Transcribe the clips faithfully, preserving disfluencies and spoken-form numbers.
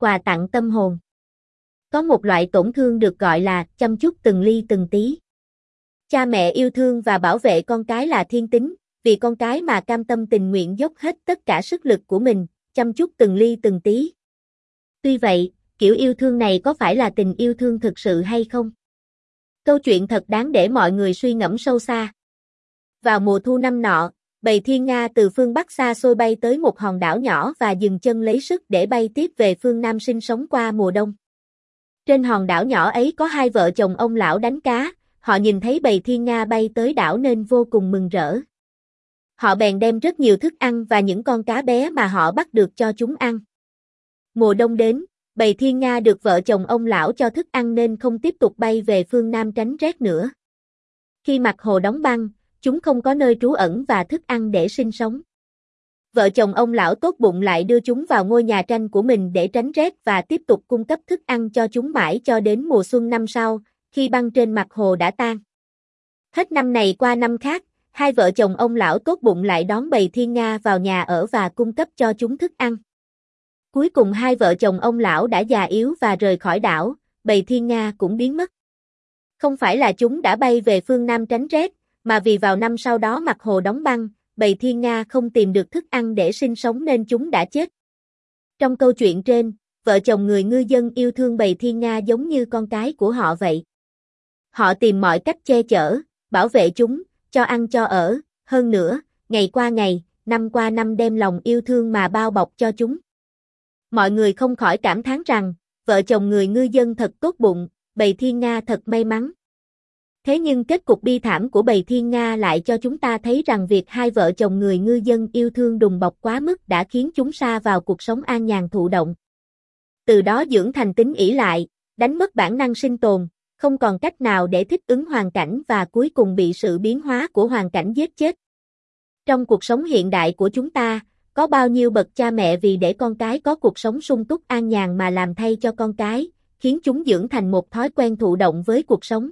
quà tặng tâm hồn. Có một loại tổn thương được gọi là chăm chút từng ly từng tí. Cha mẹ yêu thương và bảo vệ con cái là thiên tính, vì con cái mà cam tâm tình nguyện dốc hết tất cả sức lực của mình, chăm chút từng ly từng tí. Tuy vậy, kiểu yêu thương này có phải là tình yêu thương thực sự hay không? Câu chuyện thật đáng để mọi người suy ngẫm sâu xa. Vào mùa thu năm nọ, bầy thiên nga từ phương Bắc xa xôi bay tới một hòn đảo nhỏ và dừng chân lấy sức để bay tiếp về phương Nam sinh sống qua mùa đông. Trên hòn đảo nhỏ ấy có hai vợ chồng ông lão đánh cá, họ nhìn thấy bầy thiên nga bay tới đảo nên vô cùng mừng rỡ. Họ bèn đem rất nhiều thức ăn và những con cá bé mà họ bắt được cho chúng ăn. Mùa đông đến, bầy thiên nga được vợ chồng ông lão cho thức ăn nên không tiếp tục bay về phương Nam tránh rét nữa. Khi mặt hồ đóng băng, chúng không có nơi trú ẩn và thức ăn để sinh sống. Vợ chồng ông lão tốt bụng lại đưa chúng vào ngôi nhà tranh của mình để tránh rét và tiếp tục cung cấp thức ăn cho chúng mãi cho đến mùa xuân năm sau, khi băng trên mặt hồ đã tan. Hết năm này qua năm khác, hai vợ chồng ông lão tốt bụng lại đón bầy thiên nga vào nhà ở và cung cấp cho chúng thức ăn. Cuối cùng hai vợ chồng ông lão đã già yếu và rời khỏi đảo, bầy thiên nga cũng biến mất. Không phải là chúng đã bay về phương Nam tránh rét, mà vì vào năm sau đó mặt hồ đóng băng, bầy thiên nga không tìm được thức ăn để sinh sống nên chúng đã chết. Trong câu chuyện trên, vợ chồng người ngư dân yêu thương bầy thiên nga giống như con cái của họ vậy. Họ tìm mọi cách che chở, bảo vệ chúng, cho ăn cho ở, hơn nữa, ngày qua ngày, năm qua năm đem lòng yêu thương mà bao bọc cho chúng. Mọi người không khỏi cảm thán rằng, vợ chồng người ngư dân thật tốt bụng, bầy thiên nga thật may mắn. Thế nhưng kết cục bi thảm của bầy thiên nga lại cho chúng ta thấy rằng việc hai vợ chồng người ngư dân yêu thương đùm bọc quá mức đã khiến chúng sa vào cuộc sống an nhàn thụ động. Từ đó dưỡng thành tính ỷ lại, đánh mất bản năng sinh tồn, không còn cách nào để thích ứng hoàn cảnh và cuối cùng bị sự biến hóa của hoàn cảnh giết chết. Trong cuộc sống hiện đại của chúng ta, có bao nhiêu bậc cha mẹ vì để con cái có cuộc sống sung túc an nhàn mà làm thay cho con cái, khiến chúng dưỡng thành một thói quen thụ động với cuộc sống.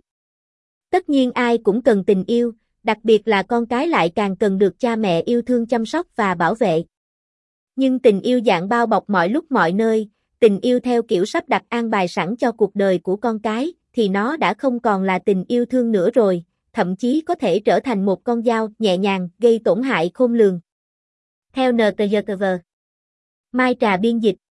Tất nhiên ai cũng cần tình yêu, đặc biệt là con cái lại càng cần được cha mẹ yêu thương chăm sóc và bảo vệ. Nhưng tình yêu dạng bao bọc mọi lúc mọi nơi, tình yêu theo kiểu sắp đặt an bài sẵn cho cuộc đời của con cái, thì nó đã không còn là tình yêu thương nữa rồi, thậm chí có thể trở thành một con dao nhẹ nhàng gây tổn hại khôn lường. Theo en tê giê tê vê, Mai Trà biên dịch.